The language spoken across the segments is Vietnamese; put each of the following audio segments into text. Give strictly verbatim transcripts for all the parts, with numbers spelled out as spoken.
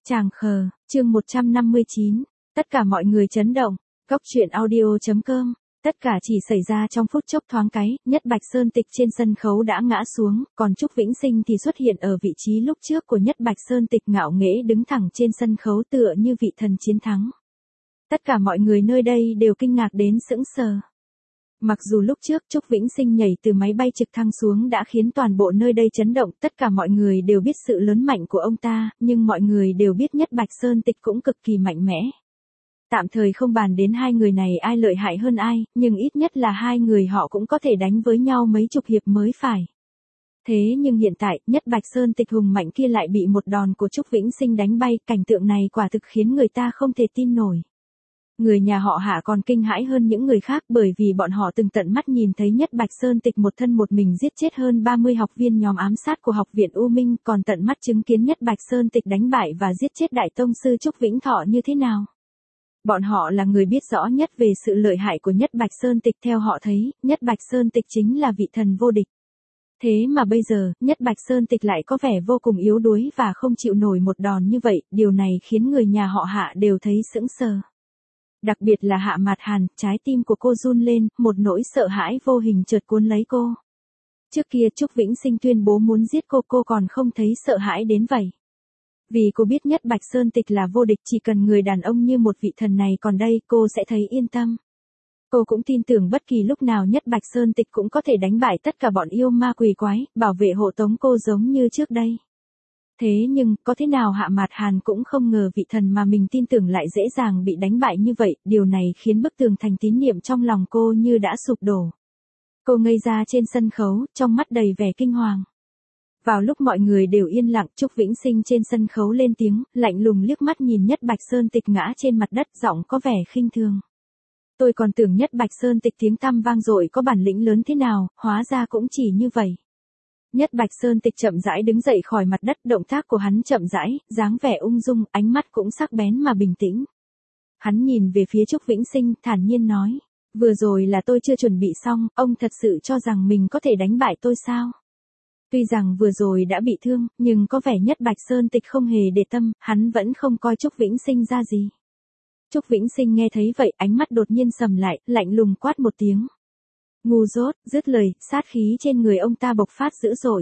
Tràng khờ, chương một trăm năm mươi chín, tất cả mọi người chấn động, Cốc truyện audio chấm com, tất cả chỉ xảy ra trong phút chốc thoáng cái, Nhất Bạch Sơn Tịch trên sân khấu đã ngã xuống, còn Trúc Vĩnh Sinh thì xuất hiện ở vị trí lúc trước của Nhất Bạch Sơn Tịch ngạo nghễ đứng thẳng trên sân khấu tựa như vị thần chiến thắng. Tất cả mọi người nơi đây đều kinh ngạc đến sững sờ. Mặc dù lúc trước Trúc Vĩnh Sinh nhảy từ máy bay trực thăng xuống đã khiến toàn bộ nơi đây chấn động, tất cả mọi người đều biết sự lớn mạnh của ông ta, nhưng mọi người đều biết Nhất Bạch Sơn Tịch cũng cực kỳ mạnh mẽ. Tạm thời không bàn đến hai người này ai lợi hại hơn ai, nhưng ít nhất là hai người họ cũng có thể đánh với nhau mấy chục hiệp mới phải. Thế nhưng hiện tại, Nhất Bạch Sơn Tịch hùng mạnh kia lại bị một đòn của Trúc Vĩnh Sinh đánh bay, cảnh tượng này quả thực khiến người ta không thể tin nổi. Người nhà họ Hạ còn kinh hãi hơn những người khác bởi vì bọn họ từng tận mắt nhìn thấy Nhất Bạch Sơn Tịch một thân một mình giết chết hơn ba mươi học viên nhóm ám sát của học viện U Minh, còn tận mắt chứng kiến Nhất Bạch Sơn Tịch đánh bại và giết chết đại tông sư Trúc Vĩnh Thọ như thế nào. Bọn họ là người biết rõ nhất về sự lợi hại của Nhất Bạch Sơn Tịch, theo họ thấy, Nhất Bạch Sơn Tịch chính là vị thần vô địch. Thế mà bây giờ, Nhất Bạch Sơn Tịch lại có vẻ vô cùng yếu đuối và không chịu nổi một đòn như vậy, điều này khiến người nhà họ Hạ đều thấy sững sờ. Đặc biệt là Hạ Mạt Hàn, trái tim của cô run lên, một nỗi sợ hãi vô hình chợt cuốn lấy cô. Trước kia Trúc Vĩnh Sinh tuyên bố muốn giết cô, cô còn không thấy sợ hãi đến vậy. Vì cô biết Nhất Bạch Sơn Tịch là vô địch, chỉ cần người đàn ông như một vị thần này còn đây, cô sẽ thấy yên tâm. Cô cũng tin tưởng bất kỳ lúc nào Nhất Bạch Sơn Tịch cũng có thể đánh bại tất cả bọn yêu ma quỷ quái, bảo vệ hộ tống cô giống như trước đây. Thế nhưng, có thế nào Hạ Mạt Hàn cũng không ngờ vị thần mà mình tin tưởng lại dễ dàng bị đánh bại như vậy, điều này khiến bức tường thành tín niệm trong lòng cô như đã sụp đổ. Cô ngây ra trên sân khấu, trong mắt đầy vẻ kinh hoàng. Vào lúc mọi người đều yên lặng, Trúc Vĩnh Sinh trên sân khấu lên tiếng, lạnh lùng liếc mắt nhìn Nhất Bạch Sơn Tịch ngã trên mặt đất, giọng có vẻ khinh thường. Tôi còn tưởng Nhất Bạch Sơn Tịch tiếng tăm vang dội có bản lĩnh lớn thế nào, hóa ra cũng chỉ như vậy. Nhất Bạch Sơn Tịch chậm rãi đứng dậy khỏi mặt đất, động tác của hắn chậm rãi, dáng vẻ ung dung, ánh mắt cũng sắc bén mà bình tĩnh. Hắn nhìn về phía Trúc Vĩnh Sinh, thản nhiên nói, vừa rồi là tôi chưa chuẩn bị xong, ông thật sự cho rằng mình có thể đánh bại tôi sao? Tuy rằng vừa rồi đã bị thương, nhưng có vẻ Nhất Bạch Sơn Tịch không hề để tâm, hắn vẫn không coi Trúc Vĩnh Sinh ra gì. Trúc Vĩnh Sinh nghe thấy vậy, ánh mắt đột nhiên sầm lại, lạnh lùng quát một tiếng. Ngu dốt, dứt lời, sát khí trên người ông ta bộc phát dữ dội.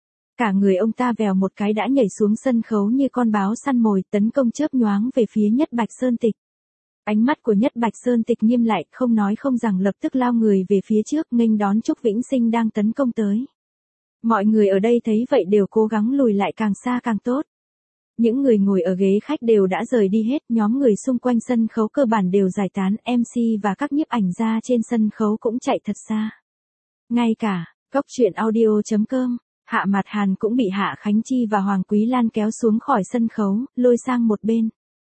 Cả người ông ta vèo một cái đã nhảy xuống sân khấu như con báo săn mồi, tấn công chớp nhoáng về phía Nhất Bạch Sơn Tịch. Ánh mắt của Nhất Bạch Sơn Tịch nghiêm lại, không nói không rằng lập tức lao người về phía trước, nghênh đón Trúc Vĩnh Sinh đang tấn công tới. Mọi người ở đây thấy vậy đều cố gắng lùi lại càng xa càng tốt. Những người ngồi ở ghế khách đều đã rời đi hết, nhóm người xung quanh sân khấu cơ bản đều giải tán, em xê và các nhiếp ảnh gia trên sân khấu cũng chạy thật xa. Ngay cả, Cốc truyện audio chấm com, Hạ Mạt Hàn cũng bị Hạ Khánh Chi và Hoàng Quý Lan kéo xuống khỏi sân khấu, lôi sang một bên.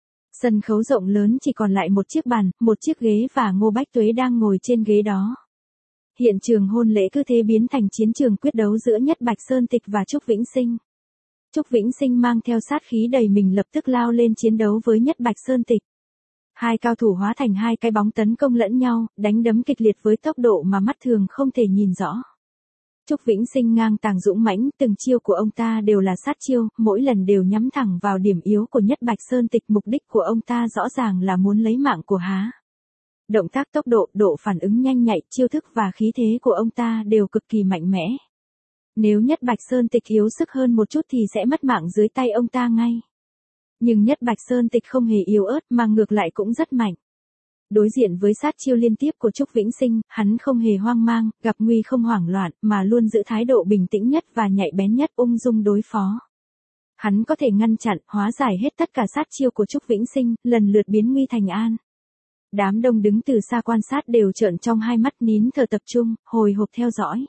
Sân khấu rộng lớn chỉ còn lại một chiếc bàn, một chiếc ghế và Ngô Bách Tuế đang ngồi trên ghế đó. Hiện trường hôn lễ cứ thế biến thành chiến trường quyết đấu giữa Nhất Bạch Sơn Tịch và Trúc Vĩnh Sinh. Trúc Vĩnh Sinh mang theo sát khí đầy mình lập tức lao lên chiến đấu với Nhất Bạch Sơn Tịch. Hai cao thủ hóa thành hai cái bóng tấn công lẫn nhau, đánh đấm kịch liệt với tốc độ mà mắt thường không thể nhìn rõ. Trúc Vĩnh Sinh ngang tàng dũng mãnh, từng chiêu của ông ta đều là sát chiêu, mỗi lần đều nhắm thẳng vào điểm yếu của Nhất Bạch Sơn Tịch, mục đích của ông ta rõ ràng là muốn lấy mạng của há. Động tác, tốc độ, độ phản ứng nhanh nhạy, chiêu thức và khí thế của ông ta đều cực kỳ mạnh mẽ. Nếu Nhất Bạch Sơn Tịch yếu sức hơn một chút thì sẽ mất mạng dưới tay ông ta ngay. Nhưng Nhất Bạch Sơn Tịch không hề yếu ớt mà ngược lại cũng rất mạnh. Đối diện với sát chiêu liên tiếp của Trúc Vĩnh Sinh, hắn không hề hoang mang, gặp nguy không hoảng loạn, mà luôn giữ thái độ bình tĩnh nhất và nhạy bén nhất, ung dung đối phó. Hắn có thể ngăn chặn, hóa giải hết tất cả sát chiêu của Trúc Vĩnh Sinh, lần lượt biến nguy thành an. Đám đông đứng từ xa quan sát đều trợn trong hai mắt, nín thở tập trung, hồi hộp theo dõi.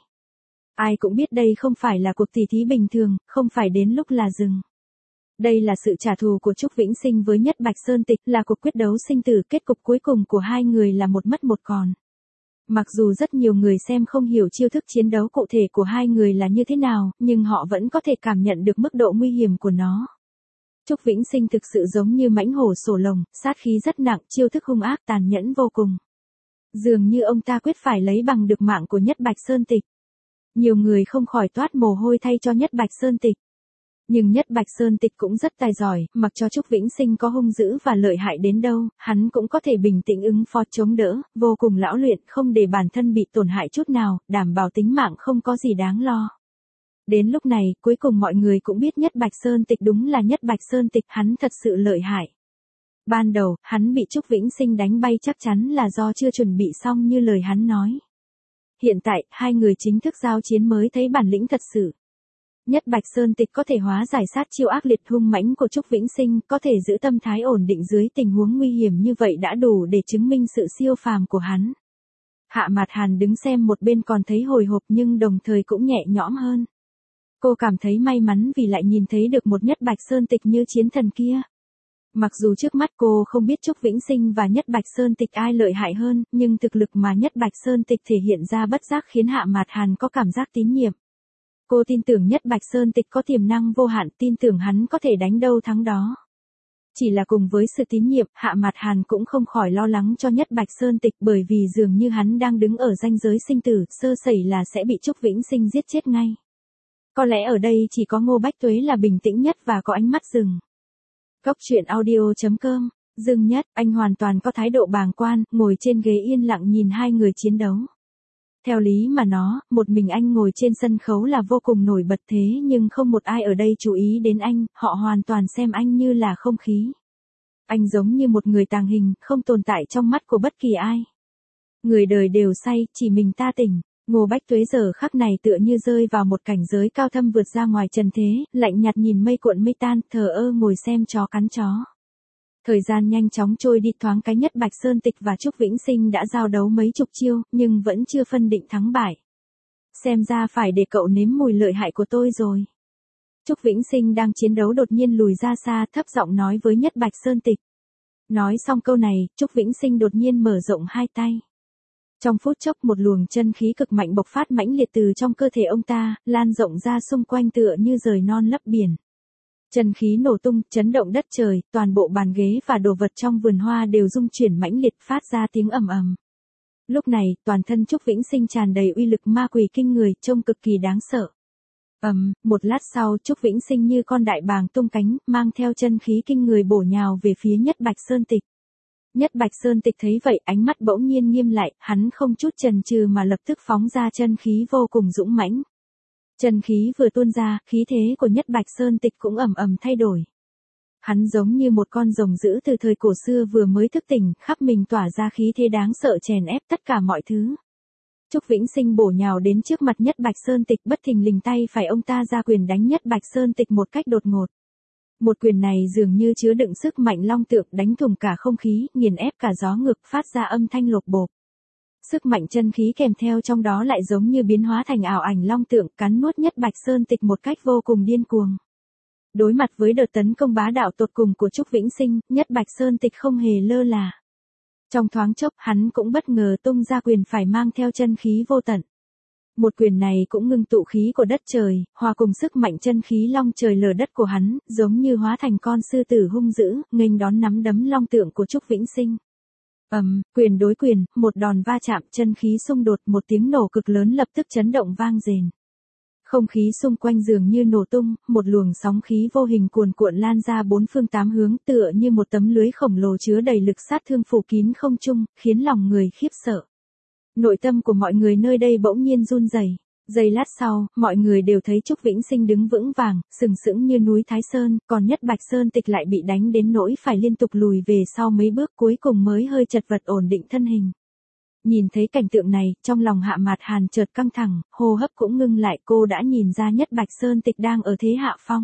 Ai cũng biết đây không phải là cuộc tỉ thí bình thường, không phải đến lúc là dừng. Đây là sự trả thù của Trúc Vĩnh Sinh với Nhất Bạch Sơn Tịch, là cuộc quyết đấu sinh tử, kết cục cuối cùng của hai người là một mất một còn. Mặc dù rất nhiều người xem không hiểu chiêu thức chiến đấu cụ thể của hai người là như thế nào, nhưng họ vẫn có thể cảm nhận được mức độ nguy hiểm của nó. Trúc Vĩnh Sinh thực sự giống như mãnh hổ sổ lồng, sát khí rất nặng, chiêu thức hung ác tàn nhẫn vô cùng. Dường như ông ta quyết phải lấy bằng được mạng của Nhất Bạch Sơn Tịch. Nhiều người không khỏi toát mồ hôi thay cho Nhất Bạch Sơn Tịch. Nhưng Nhất Bạch Sơn Tịch cũng rất tài giỏi, mặc cho Trúc Vĩnh Sinh có hung dữ và lợi hại đến đâu, hắn cũng có thể bình tĩnh ứng phó chống đỡ, vô cùng lão luyện, không để bản thân bị tổn hại chút nào, đảm bảo tính mạng không có gì đáng lo. Đến lúc này, cuối cùng mọi người cũng biết Nhất Bạch Sơn Tịch đúng là Nhất Bạch Sơn Tịch, hắn thật sự lợi hại. Ban đầu, hắn bị Trúc Vĩnh Sinh đánh bay chắc chắn là do chưa chuẩn bị xong như lời hắn nói. Hiện tại, hai người chính thức giao chiến mới thấy bản lĩnh thật sự. Nhất Bạch Sơn Tịch có thể hóa giải sát chiêu ác liệt hung mãnh của Trúc Vĩnh Sinh, có thể giữ tâm thái ổn định dưới tình huống nguy hiểm như vậy đã đủ để chứng minh sự siêu phàm của hắn. Hạ Mạt Hàn đứng xem một bên còn thấy hồi hộp nhưng đồng thời cũng nhẹ nhõm hơn. Cô cảm thấy may mắn vì lại nhìn thấy được một Nhất Bạch Sơn Tịch như chiến thần kia. Mặc dù trước mắt cô không biết Trúc Vĩnh Sinh và Nhất Bạch Sơn Tịch ai lợi hại hơn, nhưng thực lực mà Nhất Bạch Sơn Tịch thể hiện ra bất giác khiến Hạ Mạt Hàn có cảm giác tín nhiệm. Cô tin tưởng Nhất Bạch Sơn Tịch có tiềm năng vô hạn, tin tưởng hắn có thể đánh đâu thắng đó. Chỉ là cùng với sự tín nhiệm, Hạ Mạt Hàn cũng không khỏi lo lắng cho Nhất Bạch Sơn Tịch bởi vì dường như hắn đang đứng ở ranh giới sinh tử, sơ sẩy là sẽ bị Trúc Vĩnh Sinh giết chết ngay. Có lẽ ở đây chỉ có Ngô Bách Tuế là bình tĩnh nhất và có ánh mắt rừng. Góc truyện audio chấm com, Dương Nhất, anh hoàn toàn có thái độ bàng quan, ngồi trên ghế yên lặng nhìn hai người chiến đấu. Theo lý mà nó, một mình anh ngồi trên sân khấu là vô cùng nổi bật thế nhưng không một ai ở đây chú ý đến anh, họ hoàn toàn xem anh như là không khí. Anh giống như một người tàng hình, không tồn tại trong mắt của bất kỳ ai. Người đời đều say, chỉ mình ta tỉnh. Ngô Bách Tuế giờ khắc này tựa như rơi vào một cảnh giới cao thâm vượt ra ngoài trần thế, lạnh nhạt nhìn mây cuộn mây tan, thờ ơ ngồi xem chó cắn chó. Thời gian nhanh chóng trôi đi, thoáng cái Nhất Bạch Sơn Tịch và Trúc Vĩnh Sinh đã giao đấu mấy chục chiêu, nhưng vẫn chưa phân định thắng bại. Xem ra phải để cậu nếm mùi lợi hại của tôi rồi. Trúc Vĩnh Sinh đang chiến đấu đột nhiên lùi ra xa, thấp giọng nói với Nhất Bạch Sơn Tịch. Nói xong câu này, Trúc Vĩnh Sinh đột nhiên mở rộng hai tay. Trong phút chốc một luồng chân khí cực mạnh bộc phát mãnh liệt từ trong cơ thể ông ta, lan rộng ra xung quanh tựa như rời non lấp biển. Chân khí nổ tung, chấn động đất trời, toàn bộ bàn ghế và đồ vật trong vườn hoa đều rung chuyển mãnh liệt phát ra tiếng ầm ầm. Lúc này, toàn thân Trúc Vĩnh Sinh tràn đầy uy lực ma quỷ kinh người, trông cực kỳ đáng sợ. Ầm, một lát sau Trúc Vĩnh Sinh như con đại bàng tung cánh, mang theo chân khí kinh người bổ nhào về phía Nhất Bạch Sơn Tịch. Nhất Bạch Sơn Tịch thấy vậy, ánh mắt bỗng nhiên nghiêm lại, hắn không chút chần chừ mà lập tức phóng ra chân khí vô cùng dũng mãnh. Chân khí vừa tuôn ra, khí thế của Nhất Bạch Sơn Tịch cũng ầm ầm thay đổi. Hắn giống như một con rồng dữ từ thời cổ xưa vừa mới thức tỉnh, khắp mình tỏa ra khí thế đáng sợ chèn ép tất cả mọi thứ. Trúc Vĩnh Sinh bổ nhào đến trước mặt Nhất Bạch Sơn Tịch, bất thình lình tay phải ông ta ra quyền đánh Nhất Bạch Sơn Tịch một cách đột ngột. Một quyền này dường như chứa đựng sức mạnh long tượng, đánh thủng cả không khí, nghiền ép cả gió ngược, phát ra âm thanh lột bột. Sức mạnh chân khí kèm theo trong đó lại giống như biến hóa thành ảo ảnh long tượng, cắn nuốt Nhất Bạch Sơn Tịch một cách vô cùng điên cuồng. Đối mặt với đợt tấn công bá đạo tột cùng của Trúc Vĩnh Sinh, Nhất Bạch Sơn Tịch không hề lơ là. Trong thoáng chốc, hắn cũng bất ngờ tung ra quyền phải mang theo chân khí vô tận. Một quyền này cũng ngưng tụ khí của đất trời, hòa cùng sức mạnh chân khí long trời lở đất của hắn, giống như hóa thành con sư tử hung dữ, nghênh đón nắm đấm long tượng của Trúc Vĩnh Sinh. Ầm, um, quyền đối quyền, một đòn va chạm, chân khí xung đột, một tiếng nổ cực lớn lập tức chấn động vang dền. Không khí xung quanh dường như nổ tung, một luồng sóng khí vô hình cuồn cuộn lan ra bốn phương tám hướng, tựa như một tấm lưới khổng lồ chứa đầy lực sát thương phủ kín không trung, khiến lòng người khiếp sợ. Nội tâm của mọi người nơi đây bỗng nhiên run rẩy. Giây lát sau, mọi người đều thấy Trúc Vĩnh Sinh đứng vững vàng, sừng sững như núi Thái Sơn, còn Nhất Bạch Sơn Tịch lại bị đánh đến nỗi phải liên tục lùi về sau mấy bước, cuối cùng mới hơi chật vật ổn định thân hình. Nhìn thấy cảnh tượng này, trong lòng Hạ Mạt Hàn chợt căng thẳng, hô hấp cũng ngưng lại, cô đã nhìn ra Nhất Bạch Sơn Tịch đang ở thế hạ phong.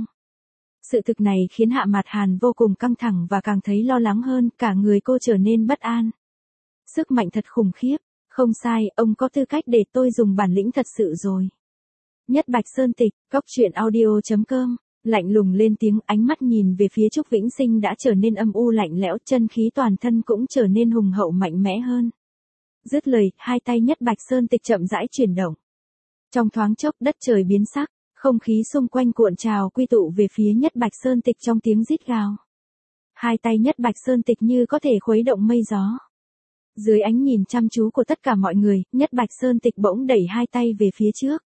Sự thực này khiến Hạ Mạt Hàn vô cùng căng thẳng và càng thấy lo lắng hơn, cả người cô trở nên bất an. Sức mạnh thật khủng khiếp. Không sai, ông có tư cách để tôi dùng bản lĩnh thật sự rồi. Nhất Bạch Sơn Tịch, góc truyện audio chấm com, lạnh lùng lên tiếng, ánh mắt nhìn về phía Trúc Vĩnh Sinh đã trở nên âm u lạnh lẽo, chân khí toàn thân cũng trở nên hùng hậu mạnh mẽ hơn. Dứt lời, hai tay Nhất Bạch Sơn Tịch chậm rãi chuyển động. Trong thoáng chốc đất trời biến sắc, không khí xung quanh cuộn trào quy tụ về phía Nhất Bạch Sơn Tịch trong tiếng rít gào. Hai tay Nhất Bạch Sơn Tịch như có thể khuấy động mây gió. Dưới ánh nhìn chăm chú của tất cả mọi người, Nhất Bạch Sơn Tịch bỗng đẩy hai tay về phía trước.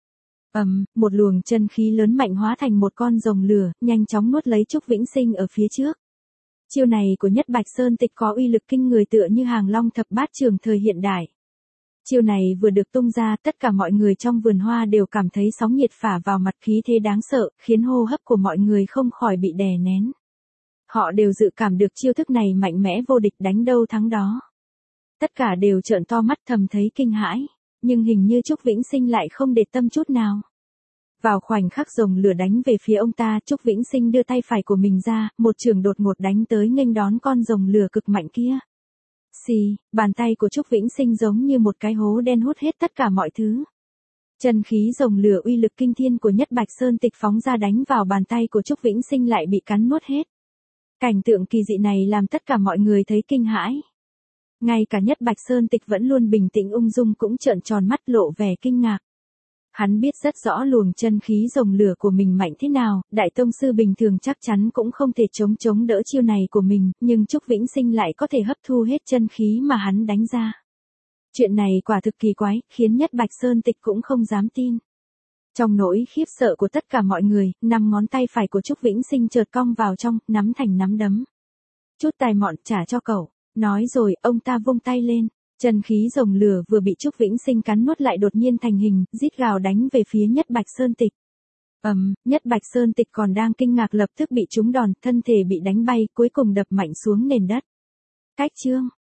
Ầm, một luồng chân khí lớn mạnh hóa thành một con rồng lửa, nhanh chóng nuốt lấy Trúc Vĩnh Sinh ở phía trước. Chiêu này của Nhất Bạch Sơn Tịch có uy lực kinh người tựa như hàng long thập bát trường thời hiện đại. Chiêu này vừa được tung ra, tất cả mọi người trong vườn hoa đều cảm thấy sóng nhiệt phả vào mặt, khí thế đáng sợ, khiến hô hấp của mọi người không khỏi bị đè nén. Họ đều dự cảm được chiêu thức này mạnh mẽ vô địch, đánh đâu thắng đó. Tất cả đều trợn to mắt thầm thấy kinh hãi, nhưng hình như Trúc Vĩnh Sinh lại không để tâm chút nào. Vào khoảnh khắc rồng lửa đánh về phía ông ta, Trúc Vĩnh Sinh đưa tay phải của mình ra, một chưởng đột ngột đánh tới nghênh đón con rồng lửa cực mạnh kia. Xì, bàn tay của Trúc Vĩnh Sinh giống như một cái hố đen hút hết tất cả mọi thứ. Chân khí rồng lửa uy lực kinh thiên của Nhất Bạch Sơn Tịch phóng ra đánh vào bàn tay của Trúc Vĩnh Sinh lại bị cắn nuốt hết. Cảnh tượng kỳ dị này làm tất cả mọi người thấy kinh hãi. Ngay cả Nhất Bạch Sơn Tịch vẫn luôn bình tĩnh ung dung cũng trợn tròn mắt lộ vẻ kinh ngạc. Hắn biết rất rõ luồng chân khí rồng lửa của mình mạnh thế nào, đại tông sư bình thường chắc chắn cũng không thể chống chống đỡ chiêu này của mình, nhưng Trúc Vĩnh Sinh lại có thể hấp thu hết chân khí mà hắn đánh ra. Chuyện này quả thực kỳ quái, khiến Nhất Bạch Sơn Tịch cũng không dám tin. Trong nỗi khiếp sợ của tất cả mọi người, năm ngón tay phải của Trúc Vĩnh Sinh chợt cong vào trong, nắm thành nắm đấm. Chút tài mọn trả cho cậu. Nói rồi, ông ta vung tay lên. Chân khí rồng lửa vừa bị Trúc Vĩnh Sinh cắn nuốt lại đột nhiên thành hình, rít gào đánh về phía Nhất Bạch Sơn Tịch. Ầm, um, Nhất Bạch Sơn Tịch còn đang kinh ngạc lập tức bị trúng đòn, thân thể bị đánh bay, cuối cùng đập mạnh xuống nền đất. Cách chương